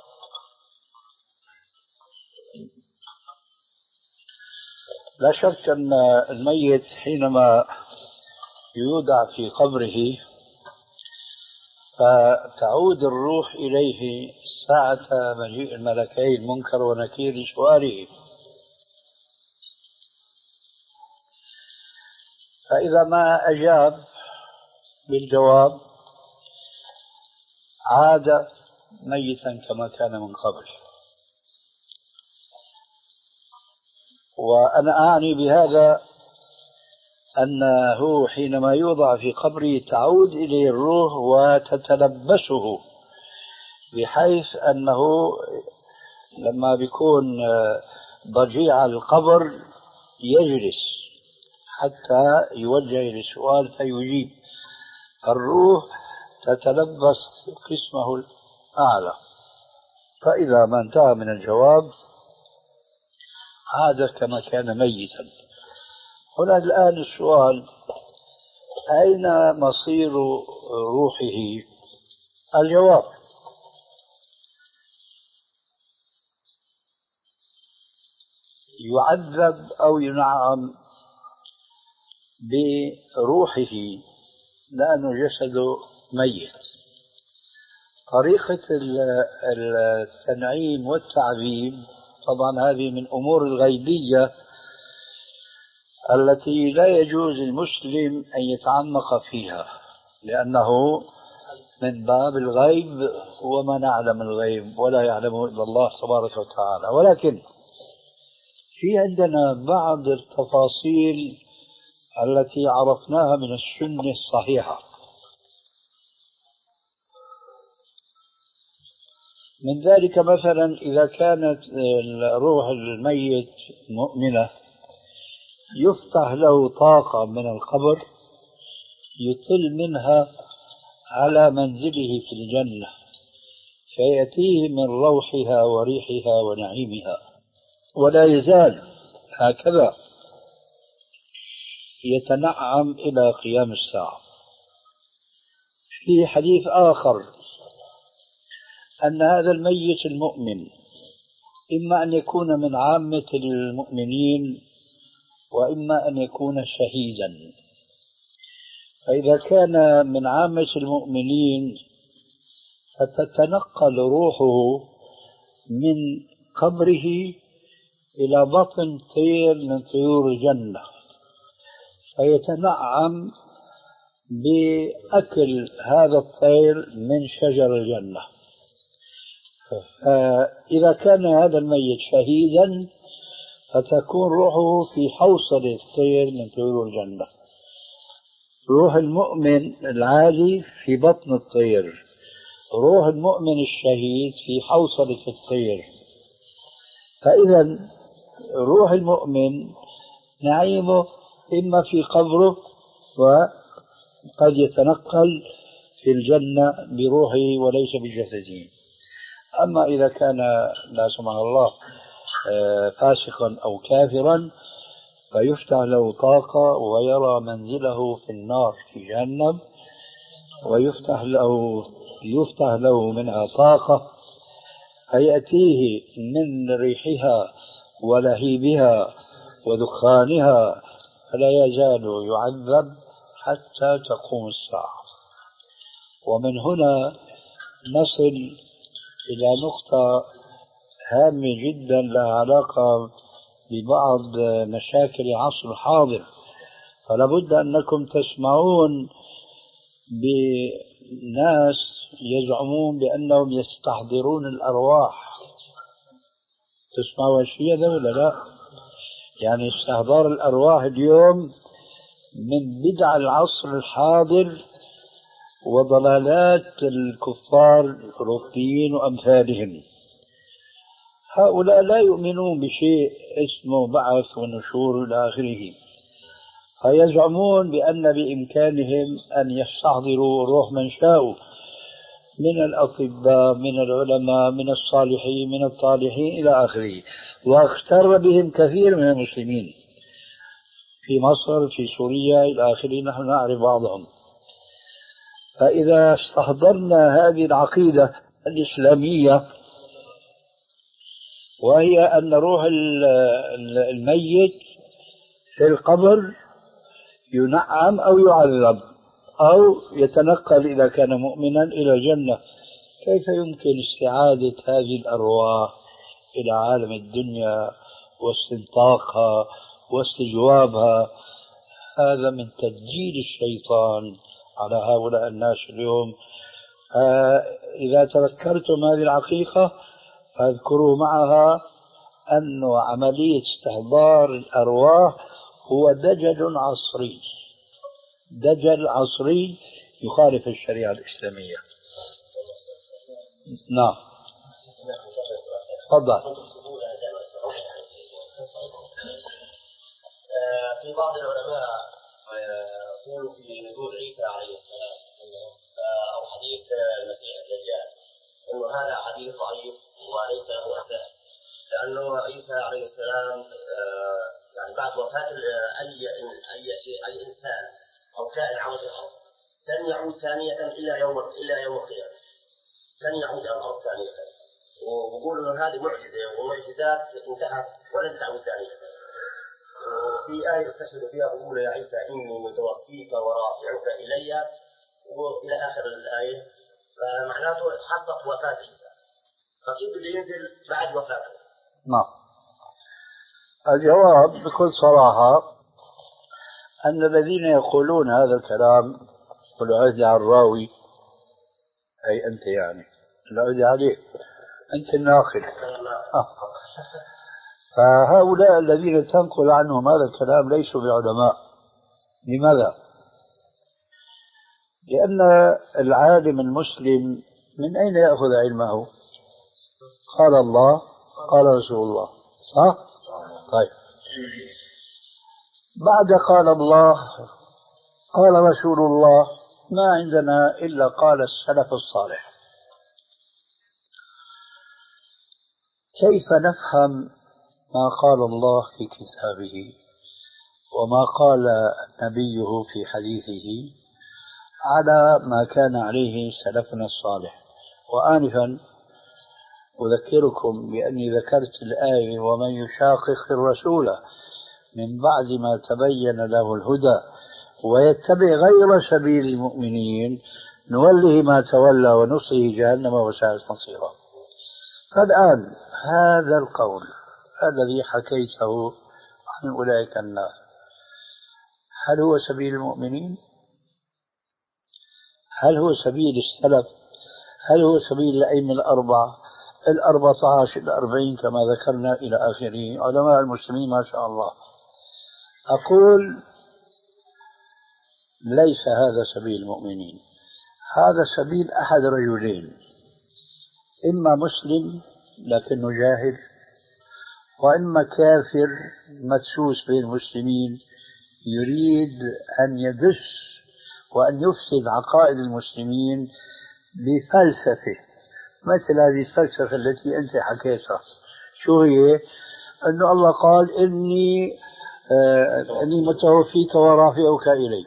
لا شك أن الميت حينما يودع في قبره فتعود الروح إليه ساعة مجيء الملكين منكر ونكير لسؤاله. فإذا ما أجاب بالجواب عاد ميتا كما كان من قبل. وأنا أعني بهذا أنه حينما يوضع في قبره تعود إليه الروح وتتلبسه، بحيث أنه لما بيكون ضجيع القبر يجلس حتى يوجه للسؤال فيجيب، الروح تتلبس قسمه الأعلى. فإذا ما انتهى من الجواب عاد كما كان ميتا. هنا الآن السؤال: أين مصير روحه؟ الجواب: يعذب أو ينعم بروحه لأنه جسده ميت. طريقة التنعيم والتعذيب طبعا هذه من أمور الغيبية التي لا يجوز للمسلم أن يتعمق فيها، لأنه من باب الغيب وما نعلم الغيب ولا يعلمه إلا الله تبارك وتعالى. ولكن في عندنا بعض التفاصيل التي عرفناها من السنة الصحيحة. من ذلك مثلا إذا كانت الروح الميت مؤمنة يفتح له طاقة من القبر يطل منها على منزله في الجنة، فيأتيه من روحها وريحها ونعيمها، ولا يزال هكذا يتنعم إلى قيام الساعة. في حديث آخر أن هذا الميت المؤمن إما أن يكون من عامة المؤمنين وإما أن يكون شهيدا. فإذا كان من عامة المؤمنين فتتنقل روحه من قبره إلى بطن طير من طيور الجنة، فيتنعم بأكل هذا الطير من شجر الجنة. فإذا كان هذا الميت شهيدا فتكون روحه في حوصلة الطير من طيور الجنة. روح المؤمن العادي في بطن الطير، روح المؤمن الشهيد في حوصلة الطير. فإذا روح المؤمن نعيمه إما في قبره وقد يتنقل في الجنة بروحه وليس بجسده. أما إذا كان لا سمح الله فاسقا أو كافرا فيفتح له طاقة ويرى منزله في النار في جهنم، ويفتح له يفتح له منها طاقة فيأتيه من ريحها ولهيبها ودخانها، فلا يزال يعذب حتى تقوم الساعة. ومن هنا نصل إلى نقطة هامة جدا لها علاقة ببعض مشاكل العصر الحاضر. فلا بد أنكم تسمعون بناس يزعمون بأنهم يستحضرون الأرواح. تسمعوا الشيء هذا ولا لا؟ يعني استحضار الأرواح اليوم من بدع العصر الحاضر وضلالات الكفار الأوروبيين وأمثالهم. هؤلاء لا يؤمنون بشيء اسمه بعث ونشور إلى آخره، فيزعمون بأن بإمكانهم أن يستحضروا روح من شاءوا من الأطباء من العلماء من الصالحين من الطالحين إلى آخره. واغتر بهم كثير من المسلمين في مصر في سوريا إلى آخره، نحن نعرف بعضهم. فإذا استحضرنا هذه العقيدة الإسلامية وهي أن روح الميت في القبر ينعم أو يعذب أو يتنقل إذا كان مؤمنا إلى الجنة كيف يمكن استعادة هذه الأرواح إلى عالم الدنيا واستنطاقها واستجوابها؟ هذا من تدجيل الشيطان على هؤلاء الناس اليوم. آه إذا تذكرتم هذه الحقيقة فاذكروا معها أن عملية استحضار الأرواح هو دجل عصري، دجل عصري يخالف الشريعة الإسلامية. نعم تفضل. في بعض العلماء يقول في نزول عيسى عليه السلام أو حديث المسيح الدجال أنه هذا حديث ضعيف وليس له أساس، لأنه عيسى عليه السلام يعني بعد وفاة أي أي أي إنسان أو كائن على الأرض لن يعود ثانية إلا يوم إلا يوم القيامة، لن يعود على الأرض ثانية، ويقول إنه هذه معجزة ومعجزات انتهت ولن تعود ثانية. وفي آية استشهد فيها بقول يا عيسى إني متوفيك ورافعك إلي وإلى آخر الآية، فمعناته حصلت وفاة عيسى، فكيف بده ينزل بعد وفاته؟ نعم. الجواب بكل صراحة أن الذين يقولون هذا الكلام والعهد على الراوي، أي أنت يعني العهد عليه، أنت الناقل، فهؤلاء الذين تنقل عنهم هذا الكلام ليسوا بعلماء. لماذا؟ لأن العالم المسلم من أين يأخذ علمه؟ قال الله قال رسول الله، صح؟ طيب، بعد قال الله قال رسول الله ما عندنا إلا قال السلف الصالح. كيف نفهم ما قال الله في كتابه وما قال نبيه في حديثه على ما كان عليه سلفنا الصالح؟ وآنفا أذكركم بأني ذكرت الآية ومن يشاقق الرسول من بعد ما تبين له الهدى ويتبع غير سبيل المؤمنين نوله ما تولى ونصله جهنم وساءت مصيرا. فالآن هذا القول الذي حكيته عن أولئك الناس هل هو سبيل المؤمنين؟ هل هو سبيل السلف؟ هل هو سبيل الأئمة الأربعة الأربعة عشر الأربعين كما ذكرنا إلى آخره علماء المسلمين ما شاء الله؟ أقول ليس هذا سبيل المؤمنين، هذا سبيل أحد رجلين، إما مسلم لكنه جاهل، وإما كافر مدسوس بين المسلمين يريد أن يدس وأن يفسد عقائد المسلمين بفلسفة مثل هذه الفلسفة التي أنت حكيتها. شو هي؟ أن الله قال إني آه إني متوفيك ورافعك إلي.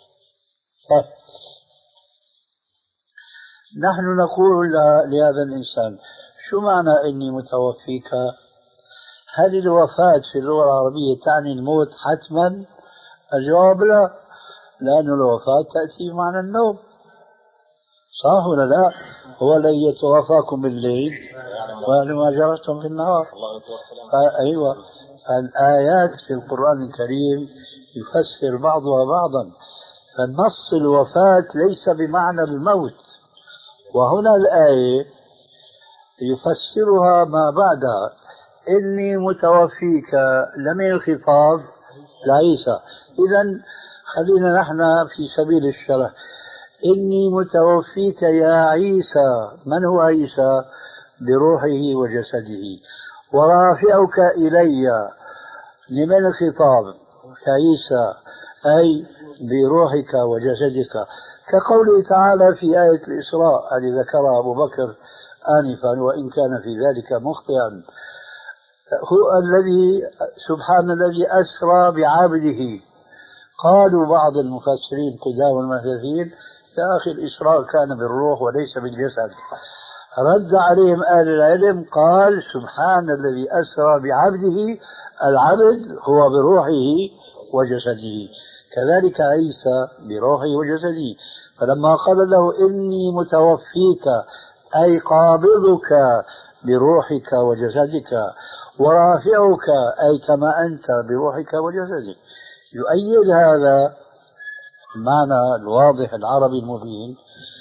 نحن نقول لهذا الإنسان شو معنى إني متوفيك؟ هل الوفاة في اللغة العربية تعني الموت حتما؟ الجواب لا، لأن الوفاة تأتي معنى النوم، صح ولا لا؟ هو الذي يتوفاكم بالليل ويعلم ما جرتم في النهار. أيوة، الآيات في القرآن الكريم يفسر بعضها بعضا، فالنص الوفاة ليس بمعنى الموت، وهنا الآية يفسرها ما بعدها إني متوفيك لمن الخطاب لعيسى. إذن خلينا نحن في سبيل الشرح، إني متوفيك يا عيسى. من هو عيسى؟ بروحه وجسده. ورافعك إلي، لمن الخطاب؟ كعيسى، أي بروحك وجسدك، كقوله تعالى في آية الإسراء التي ذكرها أبو بكر آنفا وإن كان في ذلك مخطئا، هو الذي سبحان الذي أسرى بعبده. قالوا بعض المفسرين قدام المحدثين يا أخي الإسراء كان بالروح وليس بالجسد. رد عليهم أهل العلم قال سبحان الذي أسرى بعبده، العبد هو بروحه وجسده، كذلك عيسى بروحه وجسده. فلما قال له إني متوفيك أي قابضك بروحك وجسدك، ورافعك أي كما أنت بروحك وجسدك. يؤيد هذا المعنى الواضح العربي المبين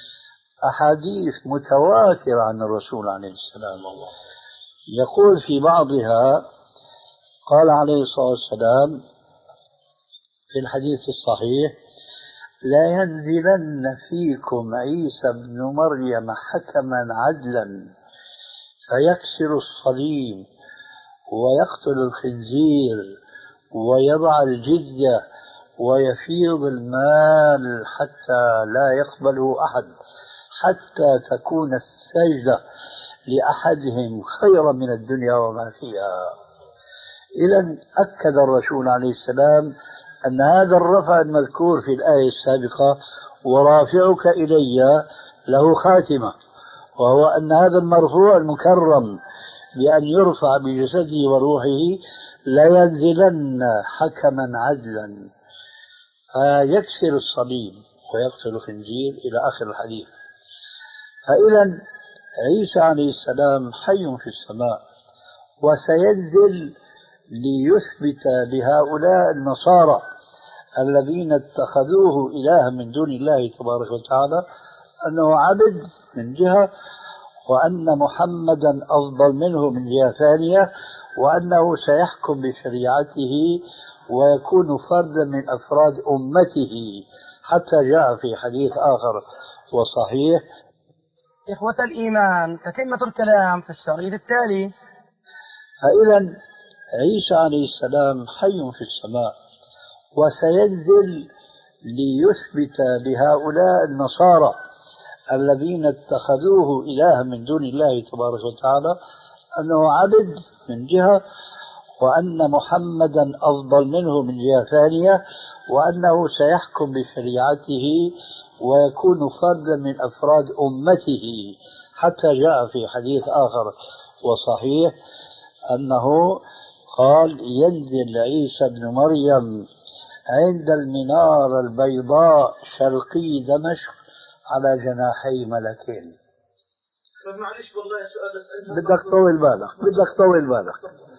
أحاديث متواترة عن الرسول عليه السلام. يقول في بعضها قال عليه الصلاة والسلام في الحديث الصحيح: لا ينزلن فيكم عيسى بن مريم حكما عدلا فيكسر الصليب ويقتل الخنزير ويضع الجزية ويفيض المال حتى لا يقبله أحد، حتى تكون السجدة لأحدهم خيرا من الدنيا وما فيها. إذن أكد الرسول عليه السلام أن هذا الرفع المذكور في الآية السابقة ورافعك إلي له خاتمة، وهو أن هذا المرفوع المكرم بأن يرفع بجسده وروحه لا ينزلن حكما عدلا فيكسر الصليب ويقتل الخنزير إلى آخر الحديث. فإذا عيسى عليه السلام حي في السماء وسينزل ليثبت لهؤلاء النصارى الذين اتخذوه إلها من دون الله تبارك وتعالى أنه عبد من جهة، وأن محمدا أفضل منه من جهة ثانية، وأنه سيحكم بشريعته ويكون فردا من أفراد أمته، حتى جاء في حديث آخر وصحيح: إخوة الإيمان، تتمة الكلام في الشريط التالي. فإذا عيسى عليه السلام حي في السماء وسينزل ليثبت لهؤلاء النصارى الذين اتخذوه إلها من دون الله تبارك وتعالى أنه عبد من جهة، وأن محمدا أفضل منه من جهة ثانية، وأنه سيحكم بشريعته ويكون فردا من أفراد أمته، حتى جاء في حديث آخر وصحيح أنه قال: ينزل عيسى بن مريم عند المنارة البيضاء شرقي دمشق على جناحي ملكين. معلش والله سؤال بدك طول بالك بدك طول بالك